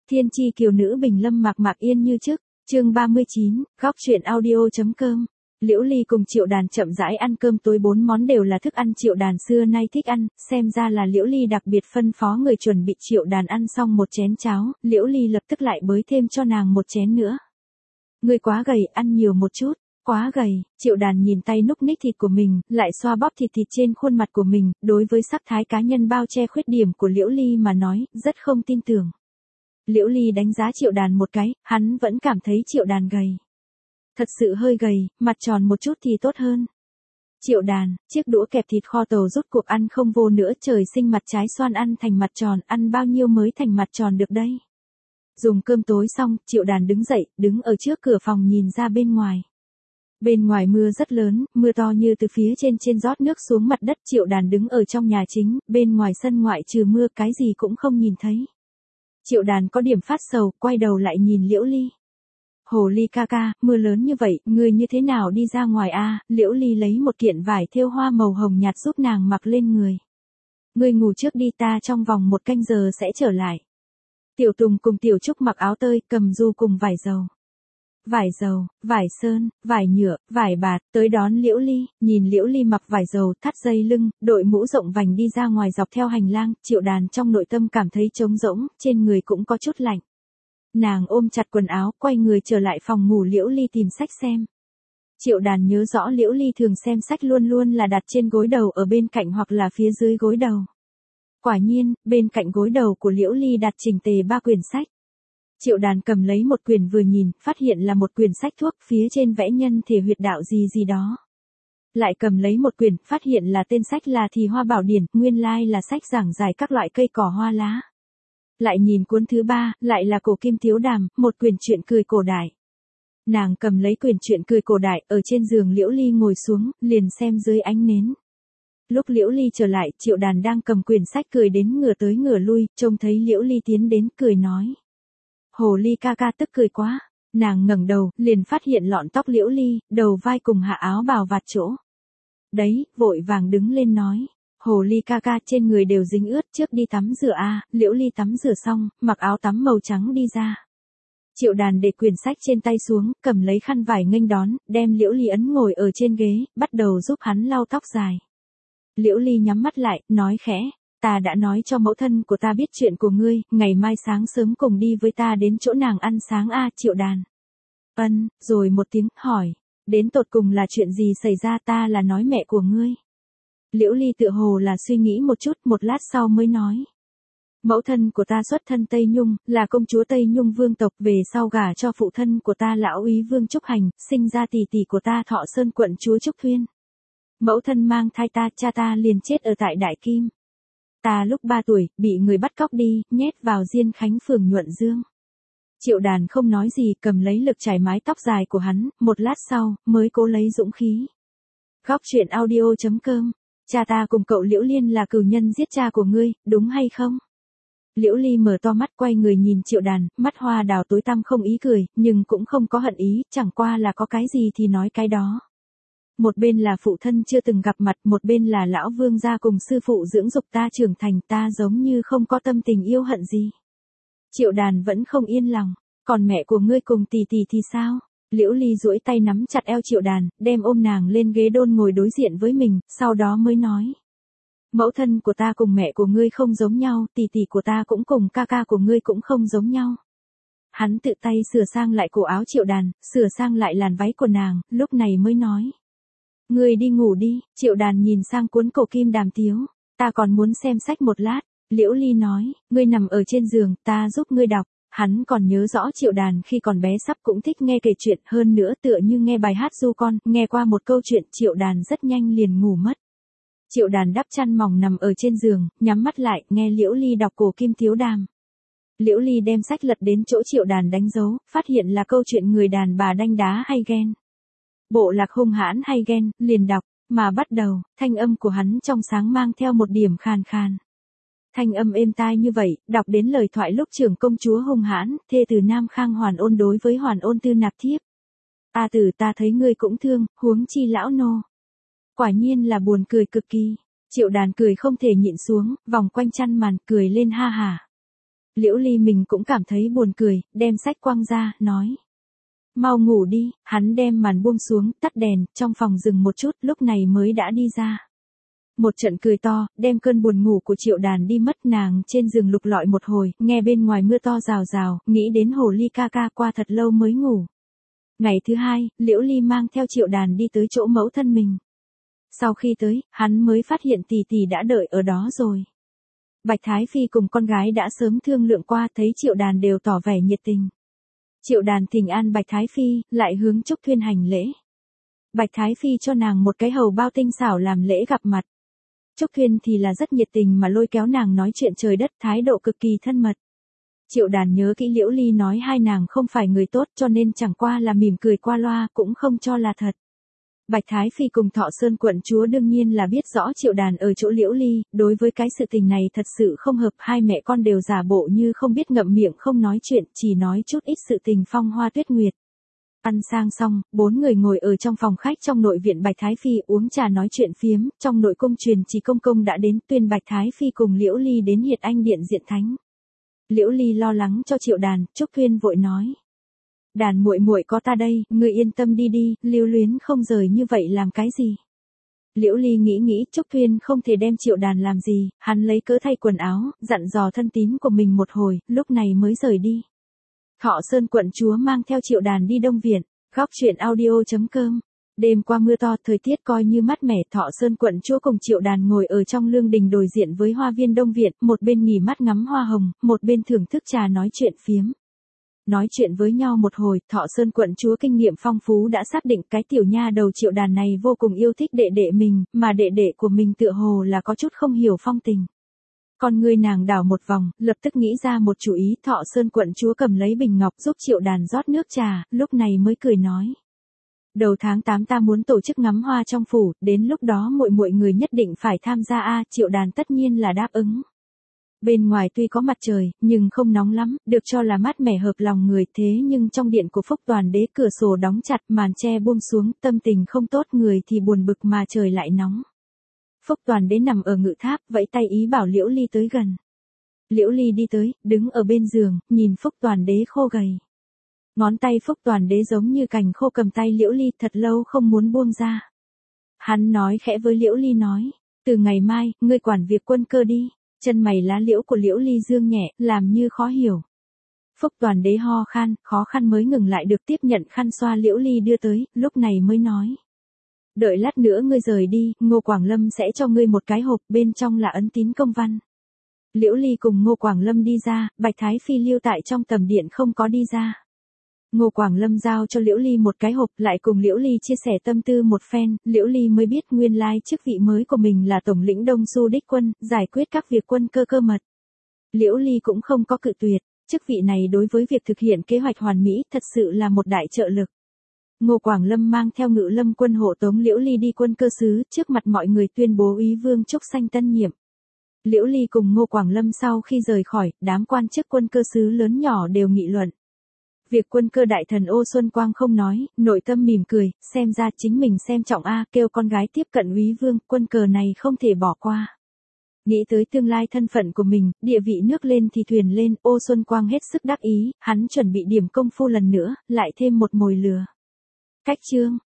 Thiên chi kiều nữ bình lâm mạc mạc yên như trước, chương 39, góc truyện audio.com. Liễu Ly cùng Triệu Đàn chậm rãi ăn cơm tối, 4 món đều là thức ăn Triệu Đàn xưa nay thích ăn, xem ra là Liễu Ly đặc biệt phân phó người chuẩn bị. Triệu Đàn ăn xong một chén cháo, Liễu Ly lập tức lại bới thêm cho nàng một chén nữa. Ngươi quá gầy, ăn nhiều một chút. Quá gầy. Triệu Đàn nhìn tay núc ních thịt của mình, lại xoa bóp thịt trên khuôn mặt của mình, đối với sắc thái cá nhân bao che khuyết điểm của Liễu Ly mà nói, rất không tin tưởng. Liễu Ly đánh giá Triệu Đàn một cái, hắn vẫn cảm thấy Triệu Đàn gầy. Thật sự hơi gầy, mặt tròn một chút thì tốt hơn. Triệu Đàn, chiếc đũa kẹp thịt kho tàu rốt cuộc ăn không vô nữa, trời sinh mặt trái xoan ăn thành mặt tròn, ăn bao nhiêu mới thành mặt tròn được đây. Dùng cơm tối xong, Triệu Đàn đứng dậy, đứng ở trước cửa phòng nhìn ra bên ngoài. Bên ngoài mưa rất lớn, mưa to như từ phía trên rót nước xuống mặt đất. Triệu Đàn đứng ở trong nhà chính, bên ngoài sân ngoại trừ mưa cái gì cũng không nhìn thấy. Triệu Đàn có điểm phát sầu, quay đầu lại nhìn Liễu Ly. Hồ Ly ca ca, mưa lớn như vậy, ngươi như thế nào đi ra ngoài a? Liễu Ly lấy một kiện vải thêu hoa màu hồng nhạt giúp nàng mặc lên người. Ngươi ngủ trước đi, ta trong vòng 1 canh giờ sẽ trở lại. Tiểu Tùng cùng Tiểu Trúc mặc áo tơi, cầm du cùng vải dầu. Vải dầu, vải sơn, vải nhựa, vải bạt, tới đón Liễu Ly, nhìn Liễu Ly mặc vải dầu, thắt dây lưng, đội mũ rộng vành đi ra ngoài dọc theo hành lang. Triệu Đàn trong nội tâm cảm thấy trống rỗng, trên người cũng có chút lạnh. Nàng ôm chặt quần áo, quay người trở lại phòng ngủ. Liễu Ly tìm sách xem. Triệu Đàn nhớ rõ Liễu Ly thường xem sách luôn luôn là đặt trên gối đầu, ở bên cạnh hoặc là phía dưới gối đầu. Quả nhiên, bên cạnh gối đầu của Liễu Ly đặt chỉnh tề 3 quyển sách. Triệu Đàn cầm lấy một quyển vừa nhìn, phát hiện là một quyển sách thuốc, phía trên vẽ nhân thể huyệt đạo gì đó. Lại cầm lấy một quyển, phát hiện là tên sách là Thì Hoa Bảo Điển, nguyên lai là sách giảng giải các loại cây cỏ hoa lá. Lại nhìn cuốn thứ 3, lại là Cổ Kim Thiếu Đàm, một quyển truyện cười cổ đại. Nàng cầm lấy quyển truyện cười cổ đại, ở trên giường Liễu Ly ngồi xuống, liền xem dưới ánh nến. Lúc Liễu Ly trở lại, Triệu Đàn đang cầm quyển sách cười đến ngửa tới ngửa lui, trông thấy Liễu Ly tiến đến, cười nói. Hồ Ly ca ca tức cười quá. Nàng ngẩng đầu, liền phát hiện lọn tóc Liễu Ly, đầu vai cùng hạ áo bào vạt chỗ. Đấy, vội vàng đứng lên nói. Hồ Ly ca ca, trên người đều dính ướt, trước đi tắm rửa a. Liễu Ly tắm rửa xong, mặc áo tắm màu trắng đi ra. Triệu Đàn để quyển sách trên tay xuống, cầm lấy khăn vải nghênh đón, đem Liễu Ly ấn ngồi ở trên ghế, bắt đầu giúp hắn lau tóc dài. Liễu Ly nhắm mắt lại, nói khẽ. Ta đã nói cho mẫu thân của ta biết chuyện của ngươi, ngày mai sáng sớm cùng đi với ta đến chỗ nàng ăn sáng a. Triệu Đàn. Ân, rồi một tiếng, hỏi. Đến tột cùng là chuyện gì xảy ra? Ta là nói mẹ của ngươi. Liễu Ly tựa hồ là suy nghĩ một chút, một lát sau mới nói. Mẫu thân của ta xuất thân Tây Nhung, là công chúa Tây Nhung vương tộc, về sau gả cho phụ thân của ta lão úy Vương Trúc Hành, sinh ra tỷ tỷ của ta Thọ Sơn quận chúa Trúc Thuyên. Mẫu thân mang thai ta, cha ta liền chết ở tại Đại Kim. Ta lúc 3 tuổi, bị người bắt cóc đi, nhét vào Diên Khánh phường Nhuận Dương. Triệu Đàn không nói gì, cầm lấy lực chải mái tóc dài của hắn, một lát sau, mới cố lấy dũng khí. Góc truyện audio.com. Cha ta cùng cậu Liễu Liên là cừu nhân giết cha của ngươi, đúng hay không? Liễu Ly mở to mắt, quay người nhìn Triệu Đàn, mắt hoa đào tối tăm, không ý cười, nhưng cũng không có hận ý, chẳng qua là có cái gì thì nói cái đó. Một bên là phụ thân chưa từng gặp mặt, một bên là lão vương gia cùng sư phụ dưỡng dục ta trưởng thành, ta giống như không có tâm tình yêu hận gì. Triệu Đàn vẫn không yên lòng. Còn mẹ của ngươi cùng tỷ tỷ thì sao? Liễu Ly duỗi tay nắm chặt eo Triệu Đàn, đem ôm nàng lên ghế đôn ngồi đối diện với mình, sau đó mới nói. Mẫu thân của ta cùng mẹ của ngươi không giống nhau, tỷ tỷ của ta cũng cùng ca ca của ngươi cũng không giống nhau. Hắn tự tay sửa sang lại cổ áo Triệu Đàn, sửa sang lại làn váy của nàng, lúc này mới nói. Ngươi đi ngủ đi. Triệu Đàn nhìn sang cuốn Cổ Kim Đàm Tiếu. Ta còn muốn xem sách một lát. Liễu Ly nói, ngươi nằm ở trên giường, ta giúp ngươi đọc. Hắn còn nhớ rõ Triệu Đàn khi còn bé sắp cũng thích nghe kể chuyện, hơn nữa tựa như nghe bài hát ru con, nghe qua một câu chuyện, Triệu Đàn rất nhanh liền ngủ mất. Triệu Đàn đắp chăn mỏng nằm ở trên giường, nhắm mắt lại, nghe Liễu Ly đọc Cổ Kim Thiếu Đàm. Liễu Ly đem sách lật đến chỗ Triệu Đàn đánh dấu, phát hiện là câu chuyện người đàn bà đanh đá hay ghen. Bộ lạc hung hãn hay ghen, liền đọc, mà bắt đầu, thanh âm của hắn trong sáng mang theo một điểm khàn khàn. Thanh âm êm tai như vậy, đọc đến lời thoại lúc trưởng công chúa hung hãn, thê từ Nam Khang Hoàn Ôn đối với Hoàn Ôn Tư nạp thiếp. A tử, ta thấy ngươi cũng thương, huống chi lão nô. Quả nhiên là buồn cười cực kỳ. Triệu Đàn cười không thể nhịn xuống, vòng quanh chăn màn, cười lên ha hả. Liễu Ly mình cũng cảm thấy buồn cười, đem sách quăng ra, nói. Mau ngủ đi, hắn đem màn buông xuống, tắt đèn, trong phòng dừng một chút, lúc này mới đã đi ra. Một trận cười to, đem cơn buồn ngủ của Triệu Đàn đi mất, nàng trên giường lục lọi một hồi, nghe bên ngoài mưa to rào rào, nghĩ đến hồ ly ca ca qua thật lâu mới ngủ. Ngày thứ hai, Liễu Ly mang theo Triệu Đàn đi tới chỗ mẫu thân mình. Sau khi tới, hắn mới phát hiện tỷ tỷ đã đợi ở đó rồi. Bạch Thái Phi cùng con gái đã sớm thương lượng qua, thấy Triệu Đàn đều tỏ vẻ nhiệt tình. Triệu Đàn thỉnh an Bạch Thái Phi, lại hướng Trúc Thuyên hành lễ. Bạch Thái Phi cho nàng một cái hầu bao tinh xảo làm lễ gặp mặt. Trúc Thuyên thì là rất nhiệt tình mà lôi kéo nàng nói chuyện trời đất, thái độ cực kỳ thân mật. Triệu Đàn nhớ kỹ Liễu Ly nói hai nàng không phải người tốt cho nên chẳng qua là mỉm cười qua loa, cũng không cho là thật. Bạch Thái Phi cùng Thọ Sơn quận chúa đương nhiên là biết rõ Triệu Đàn ở chỗ Liễu Ly, đối với cái sự tình này thật sự không hợp, hai mẹ con đều giả bộ như không biết, ngậm miệng không nói chuyện, chỉ nói chút ít sự tình phong hoa tuyết nguyệt. Ăn sang xong, bốn người ngồi ở trong phòng khách trong nội viện Bạch Thái Phi uống trà nói chuyện phiếm, trong nội cung truyền chỉ công công đã đến, tuyên Bạch Thái Phi cùng Liễu Ly đến Hiệt Anh điện diện thánh. Liễu Ly lo lắng cho Triệu Đàn, Trúc Thuyên vội nói. Đàn muội muội có ta đây, ngươi yên tâm đi đi, lưu luyến không rời như vậy làm cái gì. Liễu Ly nghĩ Trúc Thuyên không thể đem Triệu Đàn làm gì, hắn lấy cớ thay quần áo, dặn dò thân tín của mình một hồi, lúc này mới rời đi. Thọ Sơn quận chúa mang theo Triệu Đàn đi Đông Viện, góc truyện audio.com. Đêm qua mưa to, thời tiết coi như mát mẻ, Thọ Sơn quận chúa cùng Triệu Đàn ngồi ở trong lương đình đối diện với hoa viên Đông Viện, một bên nghỉ mát ngắm hoa hồng, một bên thưởng thức trà nói chuyện phiếm. Nói chuyện với nhau một hồi, Thọ Sơn quận chúa kinh nghiệm phong phú đã xác định cái tiểu nha đầu Triệu Đàn này vô cùng yêu thích đệ đệ mình, mà đệ đệ của mình tựa hồ là có chút không hiểu phong tình. Con ngươi nàng đảo một vòng, lập tức nghĩ ra một chủ ý. Thọ Sơn quận chúa cầm lấy bình ngọc giúp Triệu Đàn rót nước trà, lúc này mới cười nói. Đầu tháng 8 ta muốn tổ chức ngắm hoa trong phủ, đến lúc đó muội người nhất định phải tham gia a. Triệu Đàn tất nhiên là đáp ứng. Bên ngoài tuy có mặt trời, nhưng không nóng lắm, được cho là mát mẻ hợp lòng người, thế nhưng trong điện của Phúc Toàn đế cửa sổ đóng chặt, màn che buông xuống, tâm tình không tốt, người thì buồn bực mà trời lại nóng. Phúc Toàn đế nằm ở ngự tháp, vẫy tay ý bảo Liễu Ly tới gần. Liễu Ly đi tới, đứng ở bên giường, nhìn Phúc Toàn đế khô gầy. Ngón tay Phúc Toàn đế giống như cành khô cầm tay Liễu Ly, thật lâu không muốn buông ra. Hắn nói khẽ với Liễu Ly nói, từ ngày mai, ngươi quản việc quân cơ đi. Chân mày lá liễu của Liễu Ly dương nhẹ, làm như khó hiểu. Phúc Toàn đế ho khan, khó khăn mới ngừng lại được, tiếp nhận khăn xoa Liễu Ly đưa tới, lúc này mới nói. Đợi lát nữa ngươi rời đi, Ngô Quảng Lâm sẽ cho ngươi một cái hộp, bên trong là ấn tín công văn. Liễu Ly cùng Ngô Quảng Lâm đi ra, Bạch Thái Phi lưu tại trong tầm điện không có đi ra. Ngô Quảng Lâm giao cho Liễu Ly một cái hộp, lại cùng Liễu Ly chia sẻ tâm tư một phen, Liễu Ly mới biết nguyên lai chức vị mới của mình là tổng lĩnh Đông Xu đích quân, giải quyết các việc quân cơ mật. Liễu Ly cũng không có cự tuyệt, chức vị này đối với việc thực hiện kế hoạch hoàn mỹ thật sự là một đại trợ lực. Ngô Quảng Lâm mang theo Ngự Lâm quân hộ tống Liễu Ly đi quân cơ xứ, trước mặt mọi người tuyên bố úy vương Trúc Xanh tân nhiệm. Liễu Ly cùng Ngô Quảng Lâm sau khi rời khỏi, đám quan chức quân cơ xứ lớn nhỏ đều nghị luận. Việc quân cơ đại thần Ô Xuân Quang không nói, nội tâm mỉm cười, xem ra chính mình xem trọng a, kêu con gái tiếp cận úy vương, quân cờ này không thể bỏ qua. Nghĩ tới tương lai thân phận của mình, địa vị nước lên thì thuyền lên, Ô Xuân Quang hết sức đắc ý, hắn chuẩn bị điểm công phu lần nữa, lại thêm một mồi lửa. Cách chương